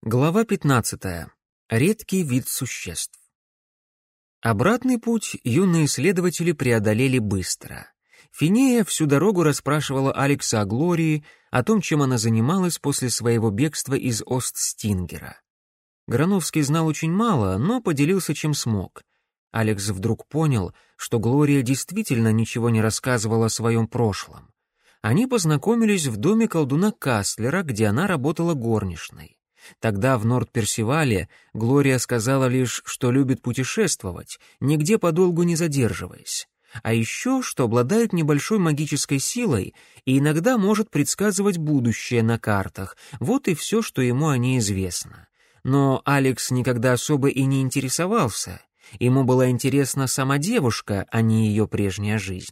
Глава 15. Редкий вид существ. Обратный путь юные исследователи преодолели быстро. Финея всю дорогу расспрашивала Алекса о Глории, о том, чем она занималась после своего бегства из Остстингера. Грановский знал очень мало, но поделился чем смог. Алекс вдруг понял, что Глория действительно ничего не рассказывала о своем прошлом. Они познакомились в доме колдуна Кастлера, где она работала горничной. Тогда в Норд-Персивале Глория сказала лишь, что любит путешествовать, нигде подолгу не задерживаясь. А еще, что обладает небольшой магической силой и иногда может предсказывать будущее на картах. Вот и все, что ему о ней известно. Но Алекс никогда особо и не интересовался. Ему была интересна сама девушка, а не ее прежняя жизнь.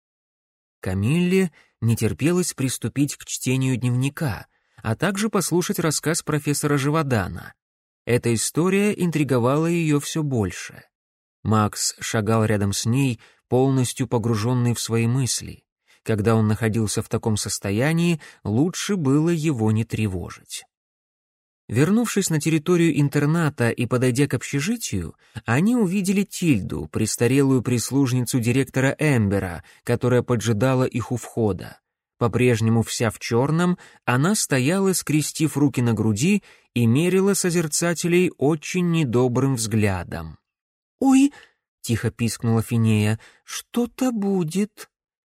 Камилле не терпелось приступить к чтению дневника, а также послушать рассказ профессора Живодана. Эта история интриговала ее все больше. Макс шагал рядом с ней, полностью погруженный в свои мысли. Когда он находился в таком состоянии, лучше было его не тревожить. Вернувшись на территорию интерната и подойдя к общежитию, они увидели Тильду, престарелую прислужницу директора Эмбера, которая поджидала их у входа. По-прежнему вся в черном, она стояла, скрестив руки на груди, и мерила созерцателей очень недобрым взглядом. «Ой!» — тихо пискнула Финея. «Что-то будет».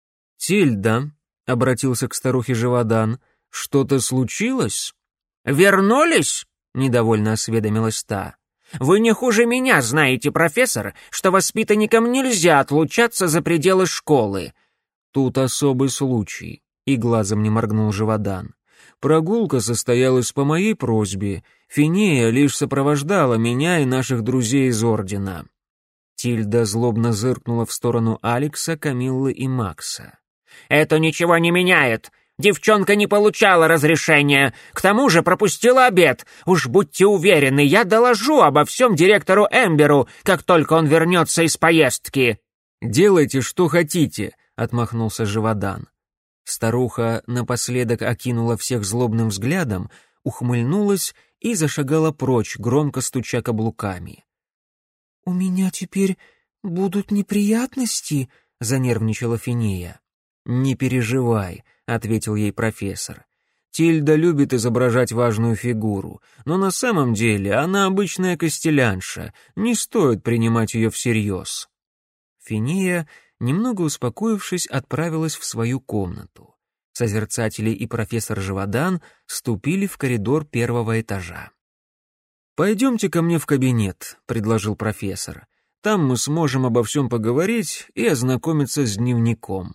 «Тильда», — обратился к старухе Живодан, — «что-то случилось?» «Вернулись?» — недовольно осведомилась та. «Вы не хуже меня знаете, профессор, что воспитанникам нельзя отлучаться за пределы школы». «Тут особый случай», — и глазом не моргнул Живодан. «Прогулка состоялась по моей просьбе. Финея лишь сопровождала меня и наших друзей из Ордена». Тильда злобно зыркнула в сторону Алекса, Камиллы и Макса. «Это ничего не меняет. Девчонка не получала разрешения, к тому же пропустила обед. Уж будьте уверены, я доложу обо всем директору Эмберу, как только он вернется из поездки». «Делайте, что хотите», — отмахнулся Живодан. Старуха напоследок окинула всех злобным взглядом, ухмыльнулась и зашагала прочь, громко стуча каблуками. «У меня теперь будут неприятности?» — занервничала Финея. «Не переживай», — ответил ей профессор. «Тильда любит изображать важную фигуру, но на самом деле она обычная костелянша, не стоит принимать ее всерьез». Финея, немного успокоившись, отправилась в свою комнату. Созерцатели и профессор Живодан ступили в коридор первого этажа. «Пойдемте ко мне в кабинет», — предложил профессор. «Там мы сможем обо всем поговорить и ознакомиться с дневником».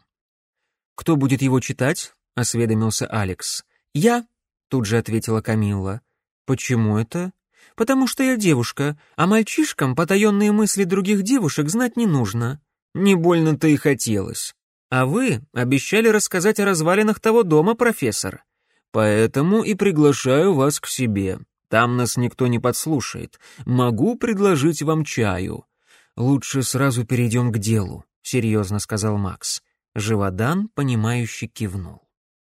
«Кто будет его читать?» — осведомился Алекс. «Я», — тут же ответила Камилла. «Почему это?» «Потому что я девушка, а мальчишкам потаенные мысли других девушек знать не нужно». «Не больно-то и хотелось. А вы обещали рассказать о развалинах того дома, профессор. Поэтому и приглашаю вас к себе. Там нас никто не подслушает. Могу предложить вам чаю». «Лучше сразу перейдем к делу», — серьезно сказал Макс. Живодан, понимающе кивнул.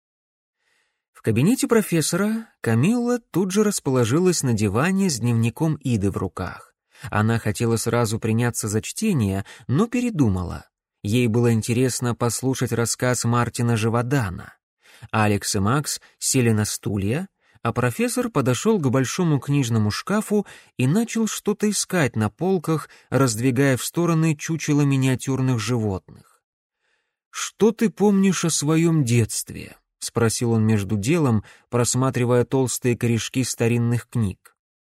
В кабинете профессора Камилла тут же расположилась на диване с дневником Иды в руках. Она хотела сразу приняться за чтение, но передумала. Ей было интересно послушать рассказ Мартина Живодана. Алекс и Макс сели на стулья, а профессор подошел к большому книжному шкафу и начал что-то искать на полках, раздвигая в стороны чучела миниатюрных животных. «Что ты помнишь о своем детстве?» — спросил он между делом, просматривая толстые корешки старинных книг.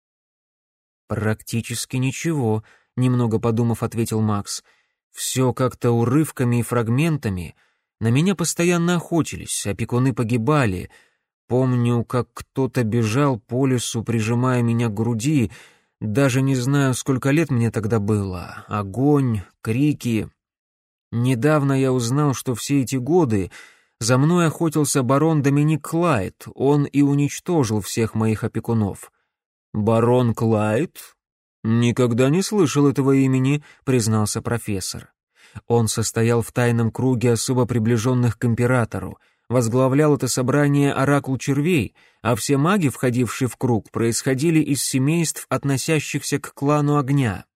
«Практически ничего», — немного подумав, ответил Макс. «Все как-то урывками и фрагментами. На меня постоянно охотились, опекуны погибали. Помню, как кто-то бежал по лесу, прижимая меня к груди. Даже не знаю, сколько лет мне тогда было. Огонь, крики. Недавно я узнал, что все эти годы за мной охотился барон Доминик Клайд. Он и уничтожил всех моих опекунов». «Барон Клайд? Никогда не слышал этого имени», — признался профессор. Он состоял в тайном круге особо приближенных к императору. Возглавлял это собрание оракул червей, а все маги, входившие в круг, происходили из семейств, относящихся к клану огня.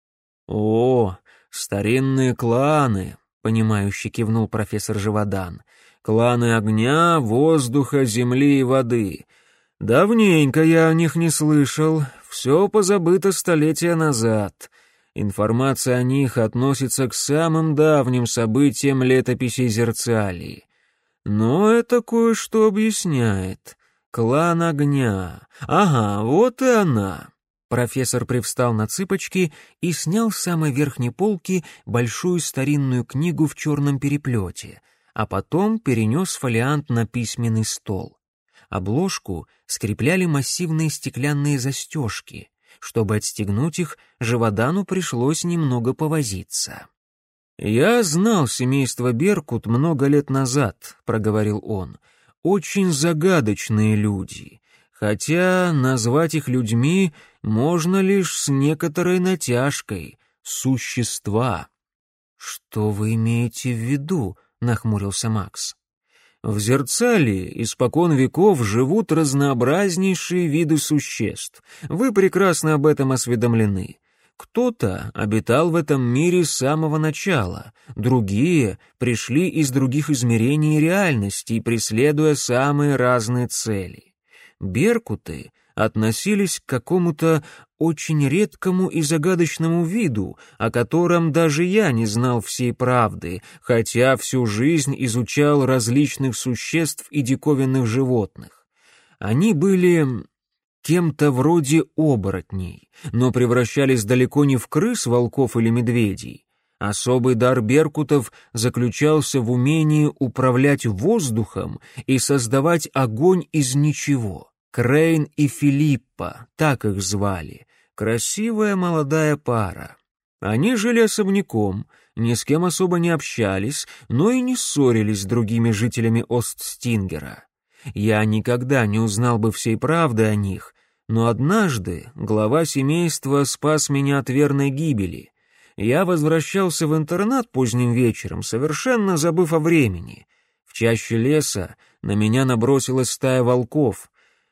«О, старинные кланы», — понимающе кивнул профессор Живодан. «Кланы огня, воздуха, земли и воды. Давненько я о них не слышал, все позабыто столетия назад. Информация о них относится к самым давним событиям летописей Зерциалии. Но это кое-что объясняет. Клан огня. Ага, вот и она». Профессор привстал на цыпочки и снял с самой верхней полки большую старинную книгу в черном переплете, а потом перенес фолиант на письменный стол. Обложку скрепляли массивные стеклянные застежки. Чтобы отстегнуть их, Живодану пришлось немного повозиться. «Я знал семейство Беркут много лет назад», — проговорил он. «Очень загадочные люди, хотя назвать их людьми можно лишь с некоторой натяжкой. Существа». «Что вы имеете в виду?» — нахмурился Макс. «В Зерцалии испокон веков живут разнообразнейшие виды существ. Вы прекрасно об этом осведомлены. Кто-то обитал в этом мире с самого начала, другие пришли из других измерений реальности, преследуя самые разные цели. Беркуты относились к какому-то очень редкому и загадочному виду, о котором даже я не знал всей правды, хотя всю жизнь изучал различных существ и диковинных животных. Они были кем-то вроде оборотней, но превращались далеко не в крыс, волков или медведей. Особый дар беркутов заключался в умении управлять воздухом и создавать огонь из ничего. Крейн и Филиппа, так их звали. Красивая молодая пара. Они жили особняком, ни с кем особо не общались, но и не ссорились с другими жителями Остстингера. Я никогда не узнал бы всей правды о них, но однажды глава семейства спас меня от верной гибели. Я возвращался в интернат поздним вечером, совершенно забыв о времени. В чаще леса на меня набросилась стая волков.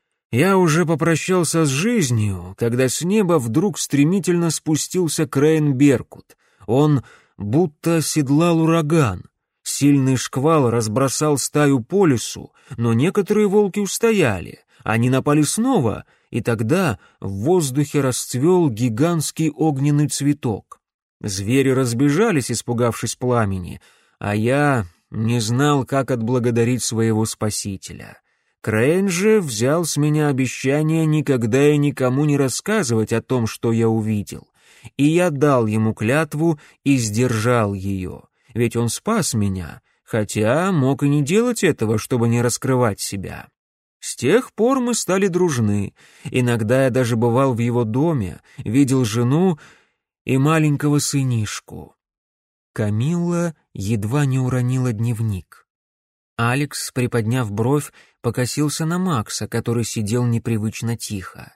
Я уже попрощался с жизнью, когда с неба вдруг стремительно спустился Крейн Беркут. Он будто седлал ураган. Сильный шквал разбросал стаю по лесу, но некоторые волки устояли. Они напали снова, и тогда в воздухе расцвел гигантский огненный цветок. Звери разбежались, испугавшись пламени, а я не знал, как отблагодарить своего спасителя. Крейн же взял с меня обещание никогда и никому не рассказывать о том, что я увидел, и я дал ему клятву и сдержал ее, ведь он спас меня, хотя мог и не делать этого, чтобы не раскрывать себя. С тех пор мы стали дружны, иногда я даже бывал в его доме, видел жену и маленького сынишку. Камилла едва не уронила дневник. Алекс, приподняв бровь, покосился на Макса, который сидел непривычно тихо.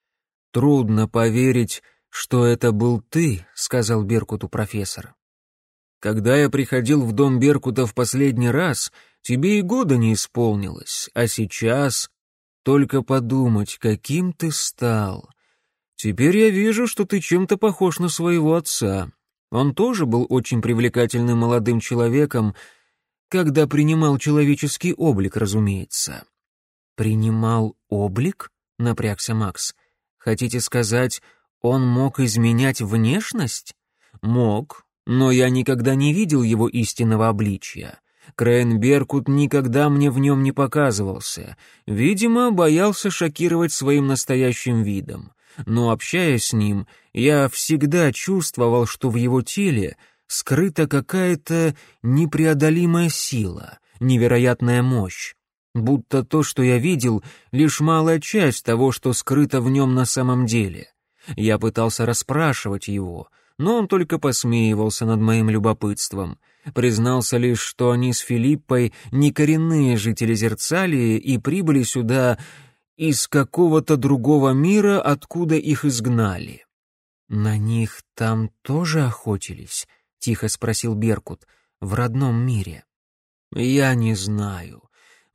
«Трудно поверить, что это был ты», — сказал Беркуту профессор. «Когда я приходил в дом Беркута в последний раз, тебе и года не исполнилось, а сейчас только подумать, каким ты стал. Теперь я вижу, что ты чем-то похож на своего отца. Он тоже был очень привлекательным молодым человеком, когда принимал человеческий облик, разумеется». «Принимал облик?» — напрягся Макс. «Хотите сказать, он мог изменять внешность?» «Мог, но я никогда не видел его истинного обличия. Крейн Беркут никогда мне в нем не показывался. Видимо, боялся шокировать своим настоящим видом. Но, общаясь с ним, я всегда чувствовал, что в его теле скрыта какая-то непреодолимая сила, невероятная мощь. Будто то, что я видел, лишь малая часть того, что скрыто в нем на самом деле. Я пытался расспрашивать его, но он только посмеивался над моим любопытством. Признался лишь, что они с Филиппой не коренные жители Зерцалии и прибыли сюда из какого-то другого мира, откуда их изгнали. «На них там тоже охотились?» — тихо спросил Беркут. «В родном мире?» «Я не знаю.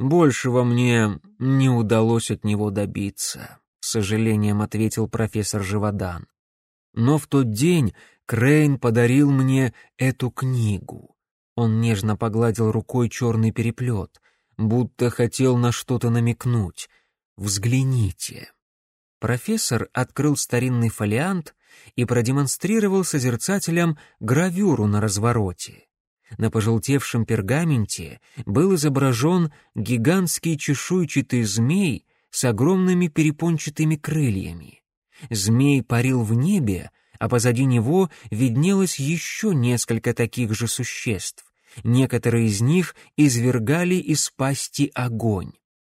Большего мне не удалось от него добиться, с сожалением ответил профессор Живодан. Но в тот день Крейн подарил мне эту книгу. Он нежно погладил рукой черный переплет, будто хотел на что-то намекнуть. «Взгляните». Профессор открыл старинный фолиант и продемонстрировал созерцателям гравюру на развороте. На пожелтевшем пергаменте был изображен гигантский чешуйчатый змей с огромными перепончатыми крыльями. Змей парил в небе, а позади него виднелось еще несколько таких же существ. Некоторые из них извергали из пасти огонь.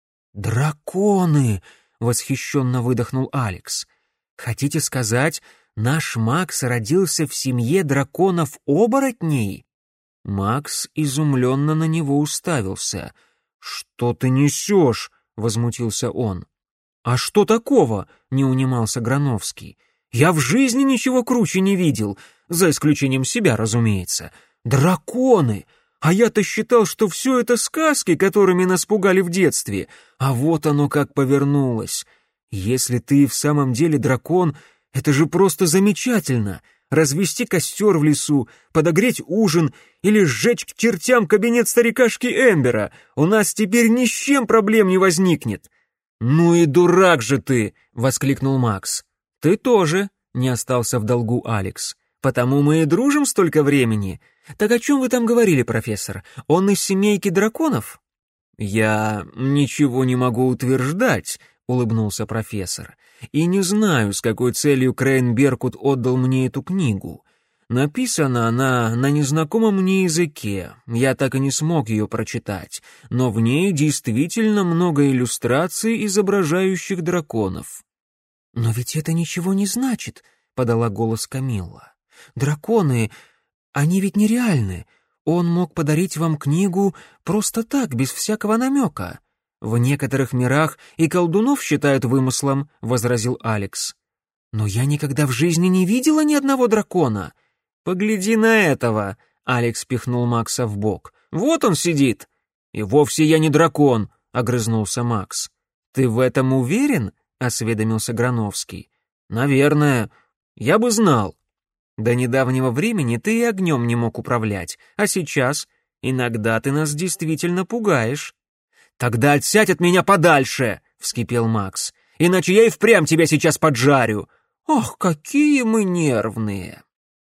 «Драконы!» — восхищенно выдохнул Алекс. «Хотите сказать, наш Макс родился в семье драконов-оборотней?» Макс изумленно на него уставился. «Что ты несешь?» — возмутился он. «А что такого?» — не унимался Грановский. «Я в жизни ничего круче не видел, за исключением себя, разумеется. Драконы! А я-то считал, что все это сказки, которыми нас пугали в детстве. А вот оно как повернулось. Если ты в самом деле дракон, это же просто замечательно. Развести костер в лесу, подогреть ужин или сжечь к чертям кабинет старикашки Эмбера. У нас теперь ни с чем проблем не возникнет». «Ну и дурак же ты!» — воскликнул Макс. «Ты тоже», — не остался в долгу Алекс. «Потому мы и дружим столько времени. Так о чем вы там говорили, профессор? Он из семейки драконов?» «Я ничего не могу утверждать», — улыбнулся профессор. «И не знаю, с какой целью Крейн Беркут отдал мне эту книгу. Написана она на незнакомом мне языке, я так и не смог ее прочитать, но в ней действительно много иллюстраций, изображающих драконов». «Но ведь это ничего не значит», — подала голос Камилла. «Драконы, они ведь нереальны. Он мог подарить вам книгу просто так, без всякого намека. В некоторых мирах и колдунов считают вымыслом», — возразил Алекс. «Но я никогда в жизни не видела ни одного дракона». «Погляди на этого!» — Алекс пихнул Макса в бок. «Вот он сидит!» «И вовсе я не дракон!» — огрызнулся Макс. «Ты в этом уверен?» — осведомился Грановский. «Наверное. Я бы знал. До недавнего времени ты и огнем не мог управлять, а сейчас иногда ты нас действительно пугаешь». «Тогда отсядь от меня подальше!» — вскипел Макс. «Иначе я и впрямь тебя сейчас поджарю!» «Ох, какие мы нервные!»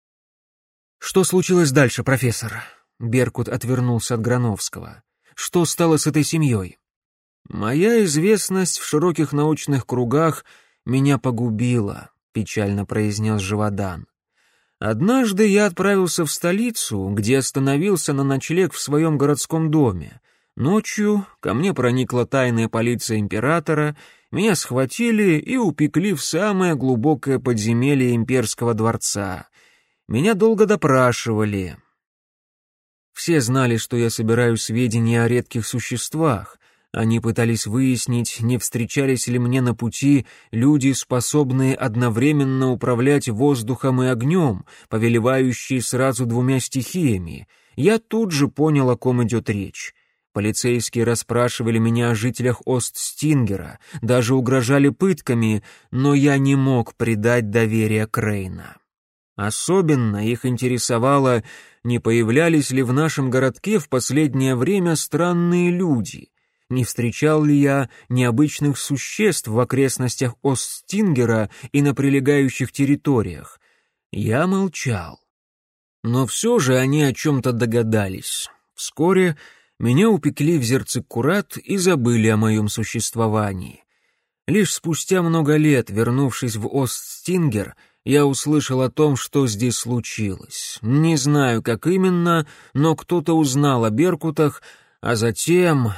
«Что случилось дальше, профессор?» Беркут отвернулся от Грановского. «Что стало с этой семьей?» «Моя известность в широких научных кругах меня погубила», — печально произнес Живодан. «Однажды я отправился в столицу, где остановился на ночлег в своем городском доме. Ночью ко мне проникла тайная полиция императора, меня схватили и упекли в самое глубокое подземелье имперского дворца. Меня долго допрашивали. Все знали, что я собираю сведения о редких существах. Они пытались выяснить, не встречались ли мне на пути люди, способные одновременно управлять воздухом и огнем, повелевающие сразу двумя стихиями. Я тут же понял, о ком идет речь. Полицейские расспрашивали меня о жителях Остстингера, даже угрожали пытками, но я не мог предать доверие Крейна. Особенно их интересовало, не появлялись ли в нашем городке в последнее время странные люди, не встречал ли я необычных существ в окрестностях Остстингера и на прилегающих территориях. Я молчал. Но все же они о чем-то догадались. Вскоре меня упекли в Зерциккурат и забыли о моем существовании. Лишь спустя много лет, вернувшись в Остстингер, я услышал о том, что здесь случилось. Не знаю, как именно, но кто-то узнал о беркутах, а затем...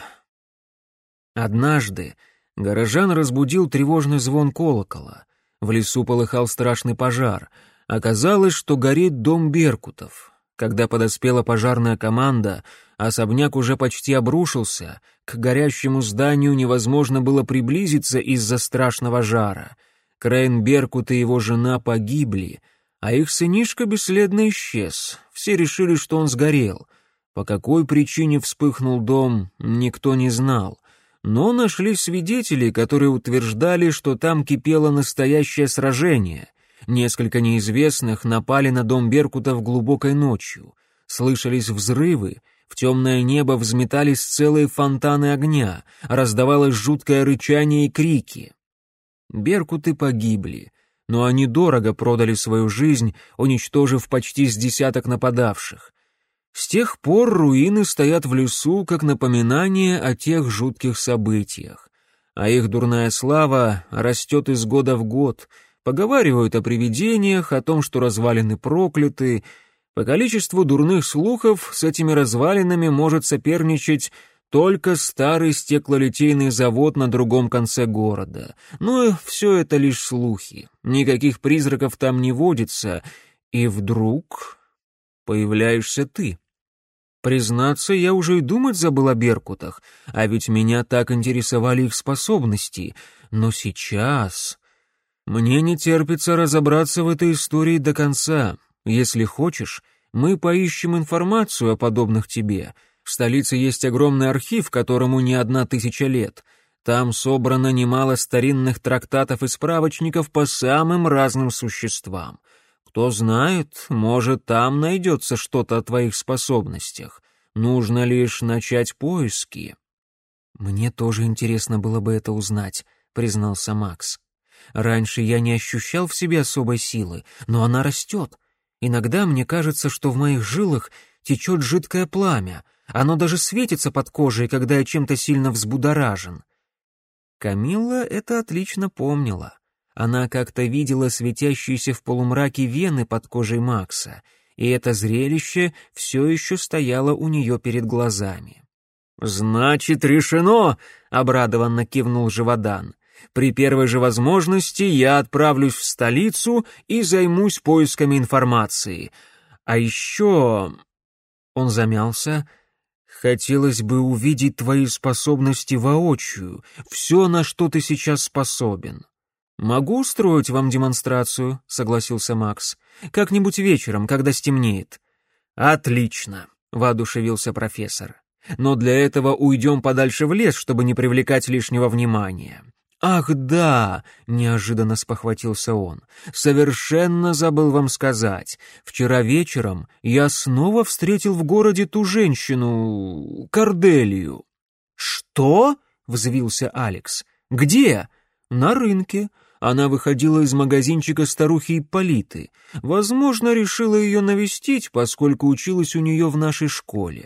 Однажды горожан разбудил тревожный звон колокола. В лесу полыхал страшный пожар. Оказалось, что горит дом беркутов. Когда подоспела пожарная команда, особняк уже почти обрушился. К горящему зданию невозможно было приблизиться из-за страшного жара. Крейн Беркут и его жена погибли, а их сынишка бесследно исчез. Все решили, что он сгорел. По какой причине вспыхнул дом, никто не знал, но нашлись свидетели, которые утверждали, что там кипело настоящее сражение. Несколько неизвестных напали на дом беркутов глубокой ночью. Слышались взрывы, в темное небо взметались целые фонтаны огня, раздавалось жуткое рычание и крики. Беркуты погибли, но они дорого продали свою жизнь, уничтожив почти с десяток нападавших. С тех пор руины стоят в лесу как напоминание о тех жутких событиях. А их дурная слава растет из года в год. Поговаривают о привидениях, о том, что развалины прокляты. По количеству дурных слухов с этими развалинами может соперничать только старый стеклолитейный завод на другом конце города. Но все это лишь слухи. Никаких призраков там не водится. И вдруг появляешься ты. Признаться, я уже и думать забыл о беркутах, а ведь меня так интересовали их способности. Но сейчас мне не терпится разобраться в этой истории до конца. Если хочешь, мы поищем информацию о подобных тебе. В столице есть огромный архив, которому не 1000 лет. Там собрано немало старинных трактатов и справочников по самым разным существам. Кто знает, может, там найдется что-то о твоих способностях. Нужно лишь начать поиски». «Мне тоже интересно было бы это узнать», — признался Макс. «Раньше я не ощущал в себе особой силы, но она растет. Иногда мне кажется, что в моих жилах течет жидкое пламя. Оно даже светится под кожей, когда я чем-то сильно взбудоражен». Камилла это отлично помнила. Она как-то видела светящиеся в полумраке вены под кожей Макса, и это зрелище все еще стояло у нее перед глазами. «Значит, решено!» — обрадованно кивнул Живодан. «При первой же возможности я отправлюсь в столицу и займусь поисками информации. А еще...» Он замялся. «Хотелось бы увидеть твои способности воочию, все, на что ты сейчас способен». «Могу устроить вам демонстрацию», — согласился Макс. «Как-нибудь вечером, когда стемнеет». «Отлично», — воодушевился профессор. «Но для этого уйдем подальше в лес, чтобы не привлекать лишнего внимания». «Ах, да!» — неожиданно спохватился он. «Совершенно забыл вам сказать. Вчера вечером я снова встретил в городе ту женщину... Корделию». «Что?» — взвился Алекс. «Где?» «На рынке. Она выходила из магазинчика старухи Ипполиты. Возможно, решила ее навестить, поскольку училась у нее в нашей школе».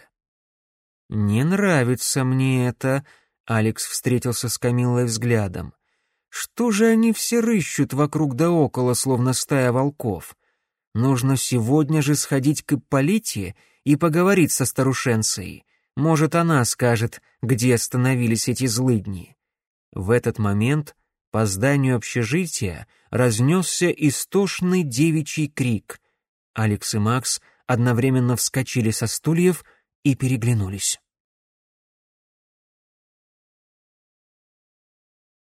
«Не нравится мне это», — Алекс встретился с Камиллой взглядом. «Что же они все рыщут вокруг да около, словно стая волков? Нужно сегодня же сходить к Ипполите и поговорить со старушенцей. Может, она скажет, где остановились эти злыдни». В этот момент по зданию общежития разнесся истошный девичий крик. Алекс и Макс одновременно вскочили со стульев и переглянулись.